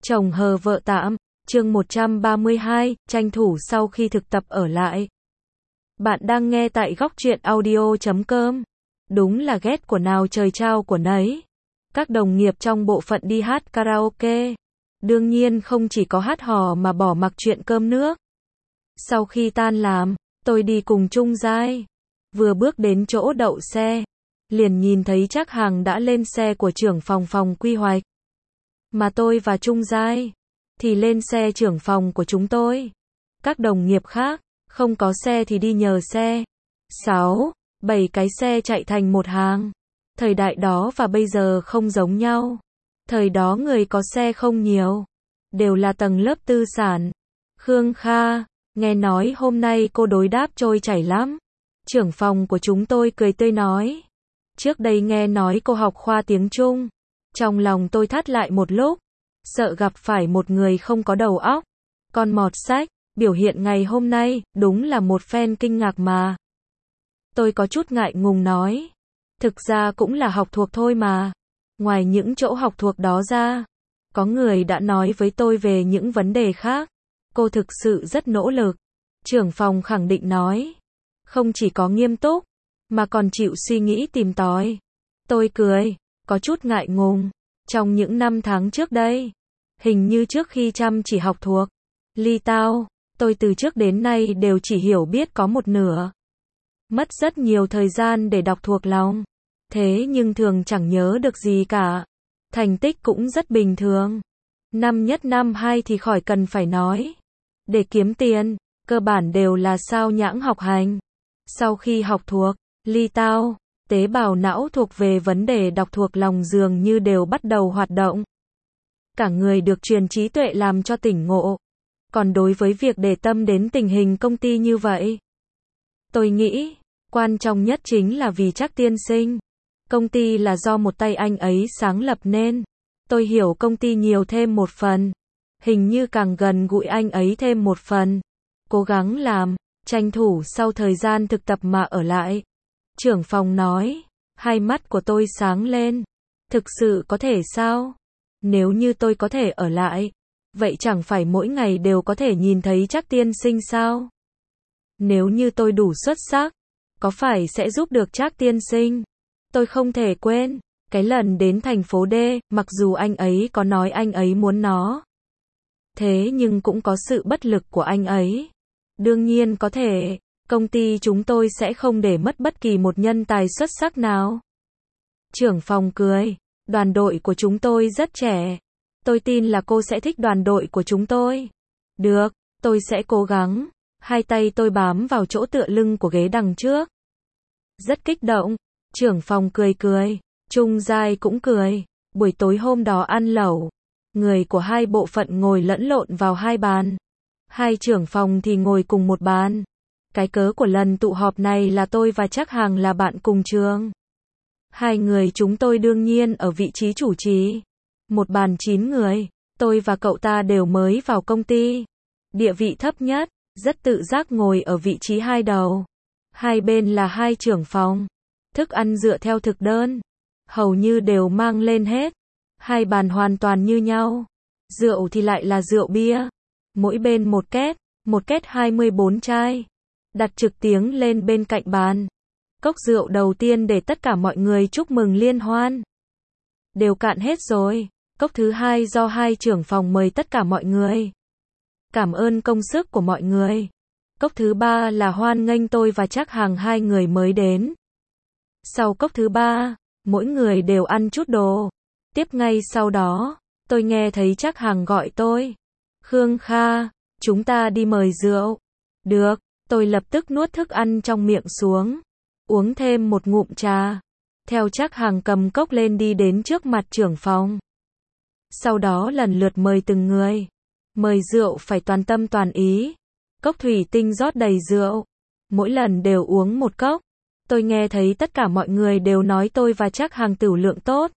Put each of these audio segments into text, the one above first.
Chồng hờ vợ tạm, chương 132, tranh thủ sau khi thực tập ở lại. Bạn đang nghe tại góc truyện audio.com. Đúng là ghét của nào trời trao của nấy. Các đồng nghiệp trong bộ phận đi hát karaoke. Đương nhiên không chỉ có hát hò mà bỏ mặc chuyện cơm nước. Sau khi tan làm, tôi đi cùng Trung Giai. Vừa bước đến chỗ đậu xe, liền nhìn thấy Trác Hằng đã lên xe của trưởng phòng quy hoạch. Mà tôi và Trung Giai thì lên xe trưởng phòng của chúng tôi. Các đồng nghiệp khác, không có xe thì đi nhờ xe. 6, 7 cái xe chạy thành một hàng. Thời đại đó và bây giờ không giống nhau. Thời đó người có xe không nhiều, đều là tầng lớp tư sản. Khương Kha, nghe nói hôm nay cô đối đáp trôi chảy lắm. Trưởng phòng của chúng tôi cười tươi nói. Trước đây nghe nói cô học khoa tiếng Trung. Trong lòng tôi thắt lại một lúc, sợ gặp phải một người không có đầu óc. Con mọt sách, biểu hiện ngày hôm nay, đúng là một phen kinh ngạc mà. Tôi có chút ngại ngùng nói. Thực ra cũng là học thuộc thôi mà. Ngoài những chỗ học thuộc đó ra, có người đã nói với tôi về những vấn đề khác. Cô thực sự rất nỗ lực. Trưởng phòng khẳng định nói. Không chỉ có nghiêm túc, mà còn chịu suy nghĩ tìm tòi. Tôi cười, có chút ngại ngùng. Trong những năm tháng trước đây, hình như trước khi chăm chỉ học thuộc Ly Tao, tôi từ trước đến nay đều chỉ hiểu biết có một nửa. Mất rất nhiều thời gian để đọc thuộc lòng. Thế nhưng thường chẳng nhớ được gì cả. Thành tích cũng rất bình thường. Năm nhất năm hai thì khỏi cần phải nói. Để kiếm tiền, cơ bản đều là sao nhãng học hành. Sau khi học thuộc Ly Tao, tế bào não thuộc về vấn đề đọc thuộc lòng dường như đều bắt đầu hoạt động. Cả người được truyền trí tuệ làm cho tỉnh ngộ. Còn đối với việc để tâm đến tình hình công ty như vậy, tôi nghĩ, quan trọng nhất chính là vì Trác tiên sinh. Công ty là do một tay anh ấy sáng lập nên. Tôi hiểu công ty nhiều thêm một phần. Hình như càng gần gũi anh ấy thêm một phần. Cố gắng làm, tranh thủ sau thời gian thực tập mà ở lại. Trưởng phòng nói, hai mắt của tôi sáng lên. Thực sự có thể sao? Nếu như tôi có thể ở lại, vậy chẳng phải mỗi ngày đều có thể nhìn thấy Trác tiên sinh sao? Nếu như tôi đủ xuất sắc, có phải sẽ giúp được Trác tiên sinh? Tôi không thể quên cái lần đến thành phố D, mặc dù anh ấy có nói anh ấy muốn nó. Thế nhưng cũng có sự bất lực của anh ấy. Đương nhiên có thể, công ty chúng tôi sẽ không để mất bất kỳ một nhân tài xuất sắc nào. Trưởng phòng cười, đoàn đội của chúng tôi rất trẻ. Tôi tin là cô sẽ thích đoàn đội của chúng tôi. Được, tôi sẽ cố gắng. Hai tay tôi bám vào chỗ tựa lưng của ghế đằng trước. Rất kích động. Trưởng phòng cười. Trung Giai cũng cười. Buổi tối hôm đó ăn lẩu. Người của hai bộ phận ngồi lẫn lộn vào hai bàn. Hai trưởng phòng thì ngồi cùng một bàn. Cái cớ của lần tụ họp này là tôi và Trác Hằng là bạn cùng trường. Hai người chúng tôi đương nhiên ở vị trí chủ trì. Một bàn 9 người. Tôi và cậu ta đều mới vào công ty. Địa vị thấp nhất, rất tự giác ngồi ở vị trí hai đầu. Hai bên là hai trưởng phòng. Thức ăn dựa theo thực đơn. Hầu như đều mang lên hết. Hai bàn hoàn toàn như nhau. Rượu thì lại là rượu bia. Mỗi bên một két 24 chai. Đặt trực tiếng lên bên cạnh bàn. Cốc rượu đầu tiên để tất cả mọi người chúc mừng liên hoan. Đều cạn hết rồi. Cốc thứ hai do hai trưởng phòng mời tất cả mọi người. Cảm ơn công sức của mọi người. Cốc thứ ba là hoan nghênh tôi và Trác Hằng hai người mới đến. Sau cốc thứ ba, mỗi người đều ăn chút đồ. Tiếp ngay sau đó, tôi nghe thấy Trác Hằng gọi tôi. Khương Kha, chúng ta đi mời rượu. Được, tôi lập tức nuốt thức ăn trong miệng xuống. Uống thêm một ngụm trà. Theo Trác Hằng cầm cốc lên đi đến trước mặt trưởng phòng. Sau đó lần lượt mời từng người. Mời rượu phải toàn tâm toàn ý. Cốc thủy tinh rót đầy rượu. Mỗi lần đều uống một cốc. Tôi nghe thấy tất cả mọi người đều nói tôi và Trác Hằng tửu lượng tốt.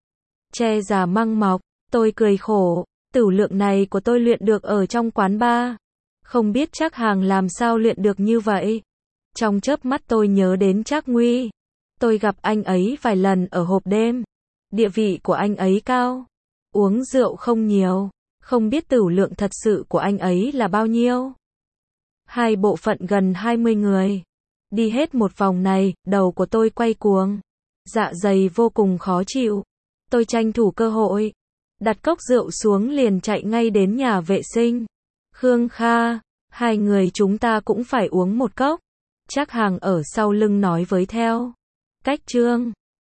Che già măng mọc, tôi cười khổ. Tửu lượng này của tôi luyện được ở trong quán bar. Không biết Trác Hằng làm sao luyện được như vậy. Trong chớp mắt tôi nhớ đến Trác Nguy. Tôi gặp anh ấy vài lần ở hộp đêm. Địa vị của anh ấy cao. Uống rượu không nhiều. Không biết tửu lượng thật sự của anh ấy là bao nhiêu? Hai bộ phận gần 20 người. Đi hết một vòng này, đầu của tôi quay cuồng. Dạ dày vô cùng khó chịu. Tôi tranh thủ cơ hội. Đặt cốc rượu xuống liền chạy ngay đến nhà vệ sinh. Khương Kha, hai người chúng ta cũng phải uống một cốc. Trác Hàng ở sau lưng nói với theo. Cách Trương.